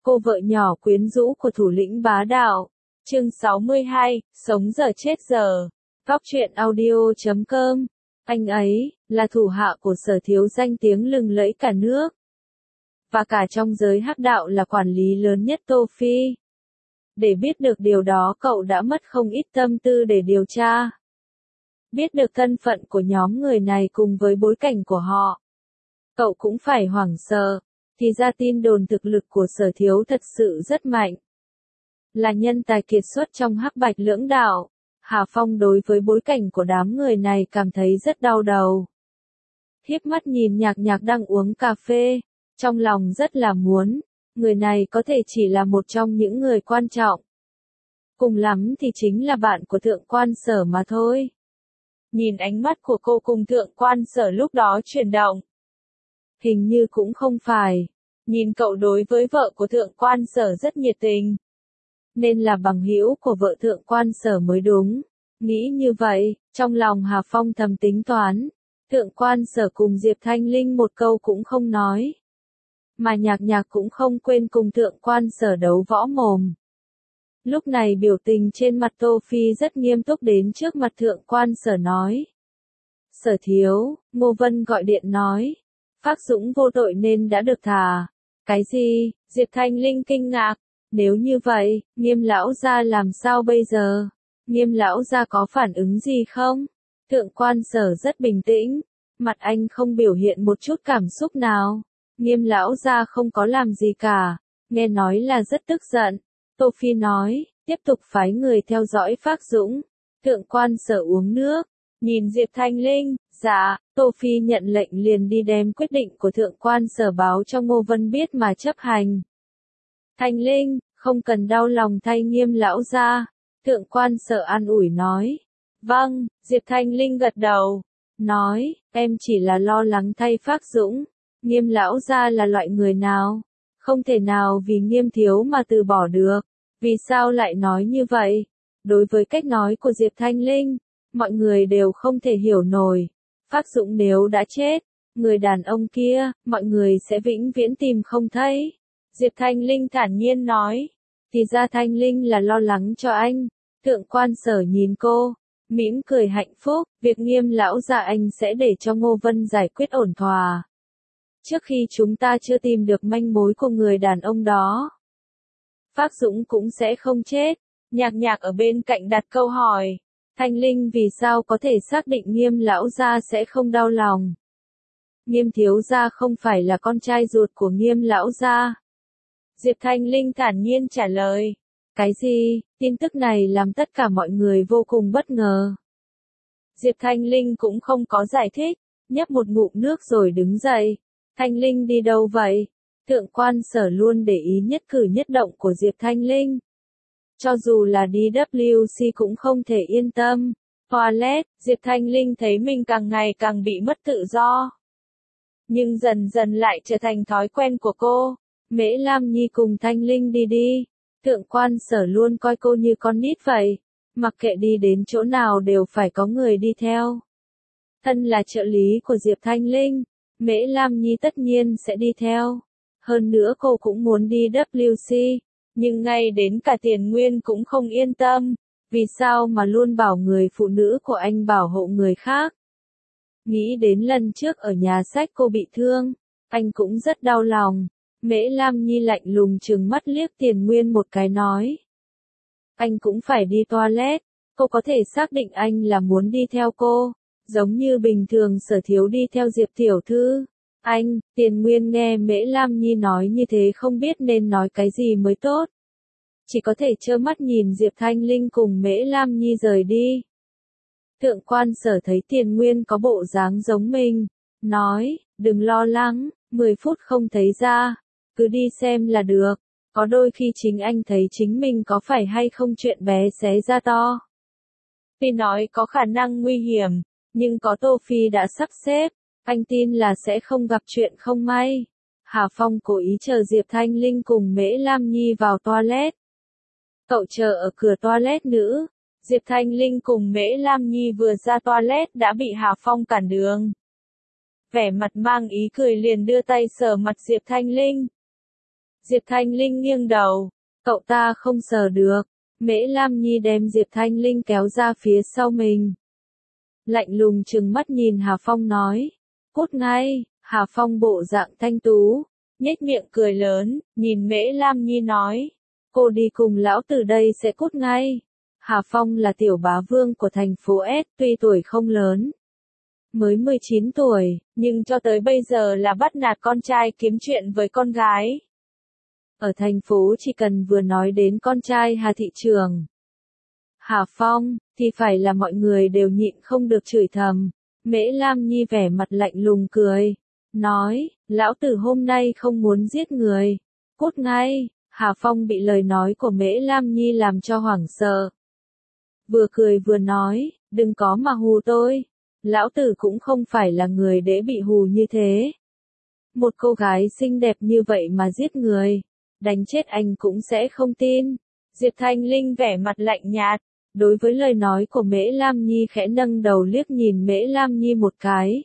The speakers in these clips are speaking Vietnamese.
Cô vợ nhỏ quyến rũ của thủ lĩnh bá đạo. Chương 62, sống giờ chết giờ. Góc truyện audio.com. Anh ấy, là thủ hạ của Sở Thiếu danh tiếng lừng lẫy cả nước. Và cả trong giới hắc đạo là quản lý lớn nhất Tô Phi. Để biết được điều đó cậu đã mất không ít tâm tư để điều tra. Biết được thân phận của nhóm người này cùng với bối cảnh của họ. Cậu cũng phải hoảng sợ. Thì ra tin đồn thực lực của Sở Thiếu thật sự rất mạnh. Là nhân tài kiệt xuất trong hắc bạch lưỡng đạo. Hà Phong đối với bối cảnh của đám người này cảm thấy rất đau đầu. Hiếp mắt nhìn Nhạc Nhạc đang uống cà phê. Trong lòng rất là muốn. Người này có thể chỉ là một trong những người quan trọng. Cùng lắm thì chính là bạn của Thượng Quan Sở mà thôi. Nhìn ánh mắt của cô cùng Thượng Quan Sở lúc đó chuyển động. Hình như cũng không phải. Nhìn cậu đối với vợ của Thượng Quan Sở rất nhiệt tình. Nên là bằng hữu của vợ Thượng Quan Sở mới đúng. Nghĩ như vậy, trong lòng Hà Phong thầm tính toán. Thượng Quan Sở cùng Diệp Thanh Linh một câu cũng không nói. Mà Nhạc Nhạc cũng không quên cùng Thượng Quan Sở đấu võ mồm. Lúc này biểu tình trên mặt Tô Phi rất nghiêm túc đến trước mặt Thượng Quan Sở nói. Sở Thiếu, Ngô Vân gọi điện nói. Phác Dũng vô tội nên đã được thả. Cái gì? Diệp Thanh Linh kinh ngạc. Nếu như vậy, Nghiêm lão gia làm sao bây giờ? Nghiêm lão gia có phản ứng gì không? Thượng Quan Sở rất bình tĩnh. Mặt anh không biểu hiện một chút cảm xúc nào. Nghiêm lão gia không có làm gì cả. Nghe nói là rất tức giận. Tô Phi nói, tiếp tục phái người theo dõi Phác Dũng. Thượng Quan Sở uống nước. Nhìn Diệp Thanh Linh, dạ, Tô Phi nhận lệnh liền đi đem quyết định của Thượng Quan Sở báo cho Ngô Vân biết mà chấp hành. Thanh Linh, không cần đau lòng thay Nghiêm lão gia. Thượng Quan Sở an ủi nói. Vâng, Diệp Thanh Linh gật đầu. Nói, em chỉ là lo lắng thay Phác Dũng. Nghiêm lão gia là loại người nào? Không thể nào vì Nghiêm thiếu mà từ bỏ được. Vì sao lại nói như vậy? Đối với cách nói của Diệp Thanh Linh, mọi người đều không thể hiểu nổi. Phác Dũng nếu đã chết, người đàn ông kia, mọi người sẽ vĩnh viễn tìm không thấy. Diệp Thanh Linh thản nhiên nói. Thì ra Thanh Linh là lo lắng cho anh. Thượng Quan Sở nhìn cô, mỉm cười hạnh phúc. Việc Nghiêm lão gia anh sẽ để cho Ngô Vân giải quyết ổn thỏa. Trước khi chúng ta chưa tìm được manh mối của người đàn ông đó, Phác Dũng cũng sẽ không chết. Nhạc Nhạc ở bên cạnh đặt câu hỏi. Thanh Linh vì sao có thể xác định Nghiêm lão gia sẽ không đau lòng? Nghiêm thiếu gia không phải là con trai ruột của Nghiêm lão gia. Diệp Thanh Linh thản nhiên trả lời. Cái gì? Tin tức này làm tất cả mọi người vô cùng bất ngờ. Diệp Thanh Linh cũng không có giải thích, nhấp một ngụm nước rồi đứng dậy. Thanh Linh đi đâu vậy? Thượng Quan Sở luôn để ý nhất cử nhất động của Diệp Thanh Linh. Cho dù là đi WC cũng không thể yên tâm. Toilet, Diệp Thanh Linh thấy mình càng ngày càng bị mất tự do. Nhưng dần dần lại trở thành thói quen của cô. Mễ Lam Nhi cùng Thanh Linh đi đi. Thượng Quan Sở luôn coi cô như con nít vậy. Mặc kệ đi đến chỗ nào đều phải có người đi theo. Thân là trợ lý của Diệp Thanh Linh, Mễ Lam Nhi tất nhiên sẽ đi theo. Hơn nữa cô cũng muốn đi WC. Nhưng ngay đến cả Tiền Nguyên cũng không yên tâm. Vì sao mà luôn bảo người phụ nữ của anh bảo hộ người khác? Nghĩ đến lần trước ở nhà sách cô bị thương, anh cũng rất đau lòng. Mễ Lam Nhi lạnh lùng trừng mắt liếc Tiền Nguyên một cái nói. Anh cũng phải đi toilet. Cô có thể xác định anh là muốn đi theo cô, giống như bình thường Sở Thiếu đi theo Diệp tiểu thư. Anh, Tiền Nguyên nghe Mễ Lam Nhi nói như thế không biết nên nói cái gì mới tốt. Chỉ có thể trơ mắt nhìn Diệp Thanh Linh cùng Mễ Lam Nhi rời đi. Thượng Quan Sở thấy Tiền Nguyên có bộ dáng giống mình, nói, đừng lo lắng, 10 phút không thấy ra, cứ đi xem là được. Có đôi khi chính anh thấy chính mình có phải hay không chuyện bé xé ra to. Tuy nói có khả năng nguy hiểm, nhưng có Tô Phi đã sắp xếp, anh tin là sẽ không gặp chuyện không may. Hà Phong cố ý chờ Diệp Thanh Linh cùng Mễ Lam Nhi vào toilet. Cậu chờ ở cửa toilet nữ. Diệp Thanh Linh cùng Mễ Lam Nhi vừa ra toilet đã bị Hà Phong cản đường. Vẻ mặt mang ý cười liền đưa tay sờ mặt Diệp Thanh Linh. Diệp Thanh Linh nghiêng đầu. Cậu ta không sờ được. Mễ Lam Nhi đem Diệp Thanh Linh kéo ra phía sau mình. Lạnh lùng trừng mắt nhìn Hà Phong nói. Cút ngay. Hà Phong bộ dạng thanh tú, nhếch miệng cười lớn, nhìn Mễ Lam Nhi nói. Cô đi cùng lão tử đây sẽ cút ngay. Hà Phong là tiểu bá vương của thành phố S, tuy tuổi không lớn. Mới 19 tuổi, nhưng cho tới bây giờ là bắt nạt con trai kiếm chuyện với con gái. Ở thành phố chỉ cần vừa nói đến con trai Hà thị trường Hà Phong, thì phải là mọi người đều nhịn không được chửi thầm. Mễ Lam Nhi vẻ mặt lạnh lùng cười. Nói, lão tử hôm nay không muốn giết người. Cút ngay. Hà Phong bị lời nói của Mễ Lam Nhi làm cho hoảng sợ. Vừa cười vừa nói, đừng có mà hù tôi. Lão tử cũng không phải là người để bị hù như thế. Một cô gái xinh đẹp như vậy mà giết người, đánh chết anh cũng sẽ không tin. Diệp Thanh Linh vẻ mặt lạnh nhạt, đối với lời nói của Mễ Lam Nhi khẽ nâng đầu liếc nhìn Mễ Lam Nhi một cái.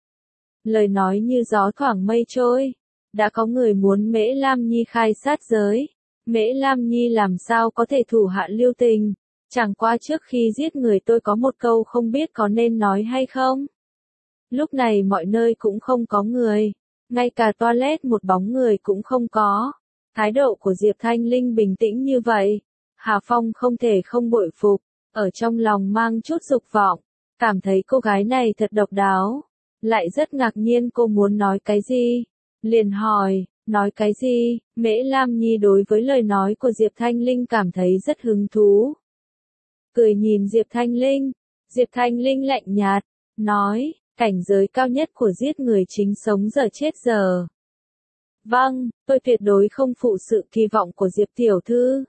Lời nói như gió thoảng mây trôi. Đã có người muốn Mễ Lam Nhi khai sát giới. Mễ Lam Nhi làm sao có thể thủ hạ lưu tình. Chẳng qua trước khi giết người tôi có một câu không biết có nên nói hay không. Lúc này mọi nơi cũng không có người. Ngay cả toilet một bóng người cũng không có. Thái độ của Diệp Thanh Linh bình tĩnh như vậy. Hà Phong không thể không bội phục. Ở trong lòng mang chút dục vọng. Cảm thấy cô gái này thật độc đáo. Lại rất ngạc nhiên cô muốn nói cái gì. Liền hỏi, nói cái gì? Mễ Lam Nhi đối với lời nói của Diệp Thanh Linh cảm thấy rất hứng thú. Cười nhìn Diệp Thanh Linh. Diệp Thanh Linh lạnh nhạt, nói, cảnh giới cao nhất của giết người chính sống giờ chết giờ. Vâng, tôi tuyệt đối không phụ sự kỳ vọng của Diệp tiểu thư.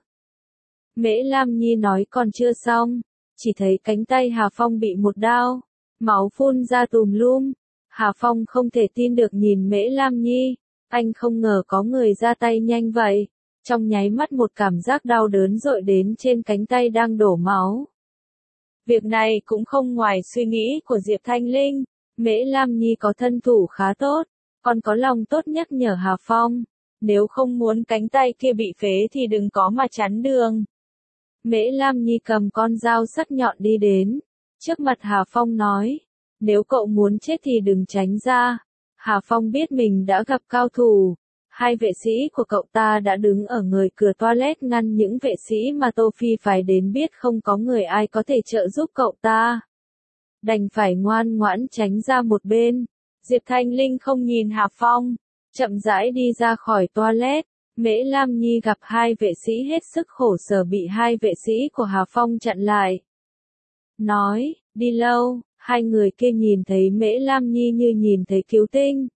Mễ Lam Nhi nói còn chưa xong, chỉ thấy cánh tay Hà Phong bị một đao, máu phun ra tùm lum. Hà Phong không thể tin được nhìn Mễ Lam Nhi, anh không ngờ có người ra tay nhanh vậy. Trong nháy mắt một cảm giác đau đớn dội đến trên cánh tay đang đổ máu. Việc này cũng không ngoài suy nghĩ của Diệp Thanh Linh. Mễ Lam Nhi có thân thủ khá tốt, còn có lòng tốt nhắc nhở Hà Phong. Nếu không muốn cánh tay kia bị phế thì đừng có mà chắn đường. Mễ Lam Nhi cầm con dao sắc nhọn đi đến. Trước mặt Hà Phong nói, nếu cậu muốn chết thì đừng tránh ra. Hà Phong biết mình đã gặp cao thủ. Hai vệ sĩ của cậu ta đã đứng ở người cửa toilet ngăn những vệ sĩ mà Tô Phi phải đến biết không có người ai có thể trợ giúp cậu ta. Đành phải ngoan ngoãn tránh ra một bên. Diệp Thanh Linh không nhìn Hà Phong, chậm rãi đi ra khỏi toilet. Mễ Lam Nhi gặp hai vệ sĩ hết sức khổ sở bị hai vệ sĩ của Hà Phong chặn lại. Nói, đi lâu, hai người kia nhìn thấy Mễ Lam Nhi như nhìn thấy cứu tinh.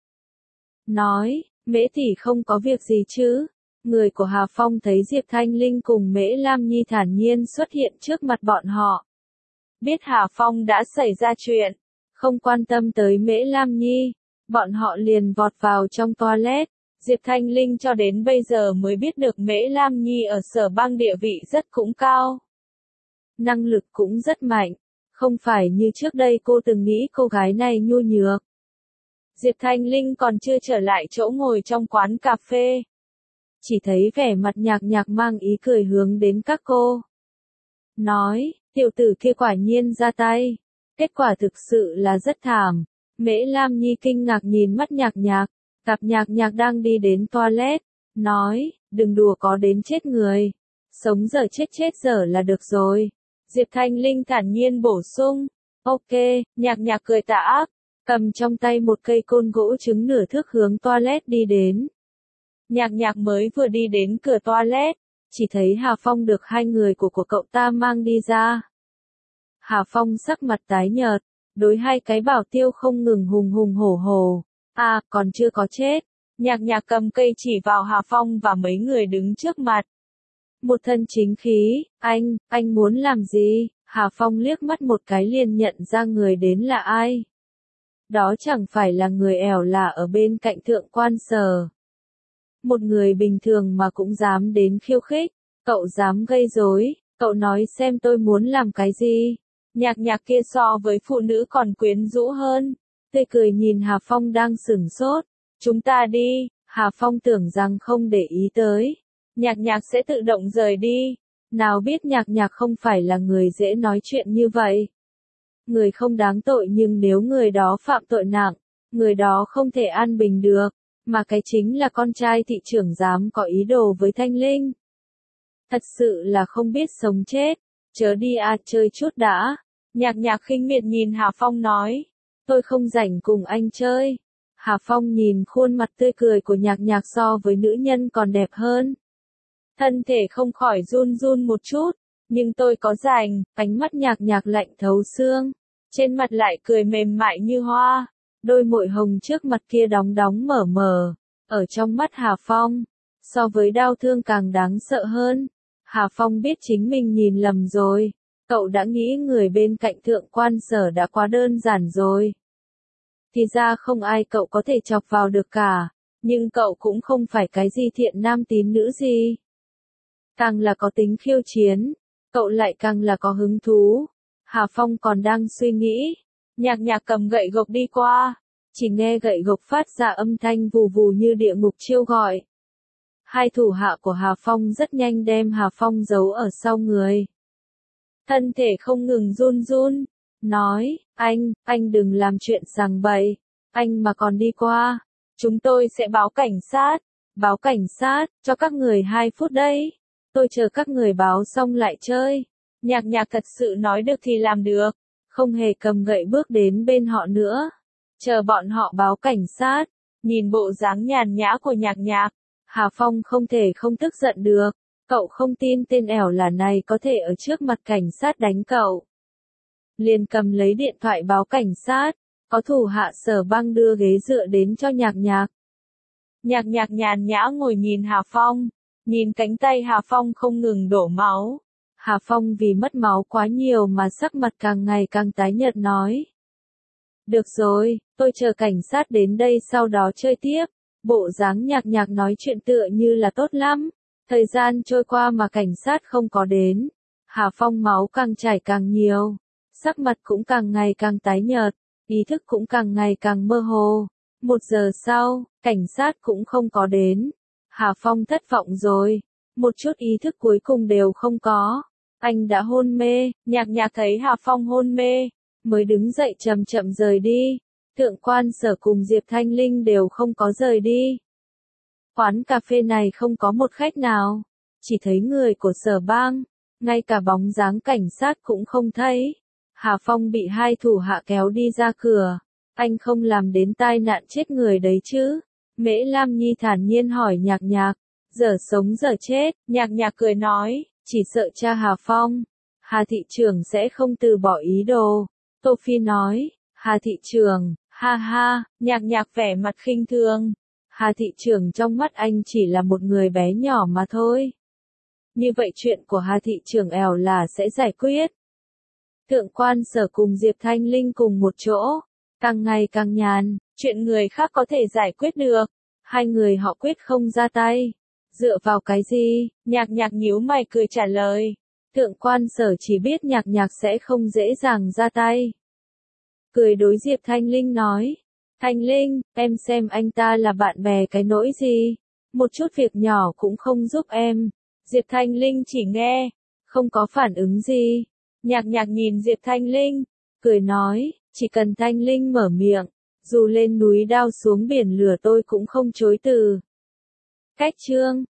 Nói, Mễ tỷ không có việc gì chứ? Người của Hà Phong thấy Diệp Thanh Linh cùng Mễ Lam Nhi thản nhiên xuất hiện trước mặt bọn họ. Biết Hà Phong đã xảy ra chuyện, không quan tâm tới Mễ Lam Nhi, bọn họ liền vọt vào trong toilet. Diệp Thanh Linh cho đến bây giờ mới biết được Mễ Lam Nhi ở Sở Bang địa vị rất cũng cao. Năng lực cũng rất mạnh, không phải như trước đây cô từng nghĩ cô gái này nhu nhược. Diệp Thanh Linh còn chưa trở lại chỗ ngồi trong quán cà phê. Chỉ thấy vẻ mặt nhạc nhạc mang ý cười hướng đến các cô. Nói, tiểu tử kia quả nhiên ra tay. Kết quả thực sự là rất thảm. Mễ Lam Nhi kinh ngạc nhìn mắt nhạc nhạc. Gặp nhạc nhạc đang đi đến toilet. Nói, đừng đùa có đến chết người. Sống giờ chết giờ là được rồi. Diệp Thanh Linh thản nhiên bổ sung. Ok, nhạc nhạc cười tà ác. Cầm trong tay một cây côn gỗ trứng nửa thước hướng toilet đi đến. Nhạc nhạc mới vừa đi đến cửa toilet, chỉ thấy Hà Phong được hai người của cậu ta mang đi ra. Hà Phong sắc mặt tái nhợt, đối hai cái bảo tiêu không ngừng hùng hùng hổ hổ. À, còn chưa có chết. Nhạc nhạc cầm cây chỉ vào Hà Phong và mấy người đứng trước mặt. Một thân chính khí, anh muốn làm gì? Hà Phong liếc mắt một cái liền nhận ra người đến là ai. Đó chẳng phải là người ẻo lả ở bên cạnh thượng quan Sở. Một người bình thường mà cũng dám đến khiêu khích, cậu dám gây rối, cậu nói xem tôi muốn làm cái gì. Nhạc nhạc kia so với phụ nữ còn quyến rũ hơn, tươi cười nhìn Hà Phong đang sửng sốt. Chúng ta đi. Hà Phong tưởng rằng không để ý tới. Nhạc Nhạc sẽ tự động rời đi. Nào biết Nhạc Nhạc không phải là người dễ nói chuyện như vậy. Người không đáng tội nhưng nếu người đó phạm tội nặng, người đó không thể an bình được. Mà cái chính là con trai thị trưởng dám có ý đồ với Thanh Linh. Thật sự là không biết sống chết. Chớ đi chơi chút đã. Nhạc Nhạc khinh miệt nhìn Hà Phong nói. Tôi không rảnh cùng anh chơi. Hà Phong nhìn khuôn mặt tươi cười của Nhạc Nhạc so với nữ nhân còn đẹp hơn. Thân thể không khỏi run run một chút. Nhưng tôi có rảnh. Ánh mắt Nhạc Nhạc lạnh thấu xương. Trên mặt lại cười mềm mại như hoa. Đôi môi hồng trước mặt kia đóng đóng mở mở. Ở trong mắt Hà Phong. So với đau thương càng đáng sợ hơn. Hà Phong biết chính mình nhìn lầm rồi. Cậu đã nghĩ người bên cạnh thượng quan Sở đã quá đơn giản rồi. Thì ra không ai cậu có thể chọc vào được cả. Nhưng cậu cũng không phải cái gì thiện nam tín nữ gì. Càng là có tính khiêu chiến. Cậu lại càng là có hứng thú. Hà Phong còn đang suy nghĩ. Nhạc Nhạc cầm gậy gộc đi qua. Chỉ nghe gậy gộc phát ra âm thanh vù vù như địa ngục chiêu gọi. Hai thủ hạ của Hà Phong rất nhanh đem Hà Phong giấu ở sau người. Thân thể không ngừng run run. Nói, anh đừng làm chuyện sằng bậy. Anh mà còn đi qua. Chúng tôi sẽ báo cảnh sát. Báo cảnh sát, cho các người 2 phút đấy. Tôi chờ các người báo xong lại chơi. Nhạc Nhạc thật sự nói được thì làm được. Không hề cầm gậy bước đến bên họ nữa. Chờ bọn họ báo cảnh sát. Nhìn bộ dáng nhàn nhã của Nhạc Nhạc. Hà Phong không thể không tức giận được. Cậu không tin tên ẻo là này có thể ở trước mặt cảnh sát đánh cậu. Liền cầm lấy điện thoại báo cảnh sát. Có thủ hạ Sở Băng đưa ghế dựa đến cho Nhạc Nhạc. Nhạc Nhạc nhàn nhã ngồi nhìn Hà Phong. Nhìn cánh tay Hà Phong không ngừng đổ máu. Hà Phong vì mất máu quá nhiều mà sắc mặt càng ngày càng tái nhợt nói. Được rồi, tôi chờ cảnh sát đến đây sau đó chơi tiếp. Bộ dáng Nhạc Nhạc nói chuyện tựa như là tốt lắm. Thời gian trôi qua mà cảnh sát không có đến. Hà Phong máu càng chảy càng nhiều. Sắc mặt cũng càng ngày càng tái nhợt. Ý thức cũng càng ngày càng mơ hồ. 1 giờ sau, cảnh sát cũng không có đến. Hà Phong thất vọng rồi. Một chút ý thức cuối cùng đều không có. Anh đã hôn mê. Nhạc Nhạc thấy Hà Phong hôn mê. Mới đứng dậy chậm chậm rời đi. Thượng quan Sở cùng Diệp Thanh Linh đều không có rời đi. Quán cà phê này không có một khách nào. Chỉ thấy người của Sở Bang. Ngay cả bóng dáng cảnh sát cũng không thấy. Hà Phong bị 2 thủ hạ kéo đi ra cửa. Anh không làm đến tai nạn chết người đấy chứ? Mễ Lam Nhi thản nhiên hỏi Nhạc Nhạc. Giờ sống giờ chết. Nhạc Nhạc cười nói. Chỉ sợ cha Hà Phong. Hà thị trưởng sẽ không từ bỏ ý đồ. Tô Phi nói. Hà thị trưởng. Ha ha. Nhạc Nhạc vẻ mặt khinh thường. Hà thị trưởng trong mắt anh chỉ là một người bé nhỏ mà thôi. Như vậy chuyện của Hà thị trưởng ẻo là sẽ giải quyết. Thượng quan Sở cùng Diệp Thanh Linh cùng một chỗ. Càng ngày càng nhàn. Chuyện người khác có thể giải quyết được. 2 người họ quyết không ra tay. Dựa vào cái gì? Nhạc Nhạc nhíu mày cười trả lời. Thượng quan Sở chỉ biết Nhạc Nhạc sẽ không dễ dàng ra tay. Cười đối Diệp Thanh Linh nói. Thanh Linh, em xem anh ta là bạn bè cái nỗi gì? Một chút việc nhỏ cũng không giúp em. Diệp Thanh Linh chỉ nghe. Không có phản ứng gì. Nhạc Nhạc nhìn Diệp Thanh Linh. Cười nói, chỉ cần Thanh Linh mở miệng. Dù lên núi đao xuống biển lửa tôi cũng không chối từ. Cách chương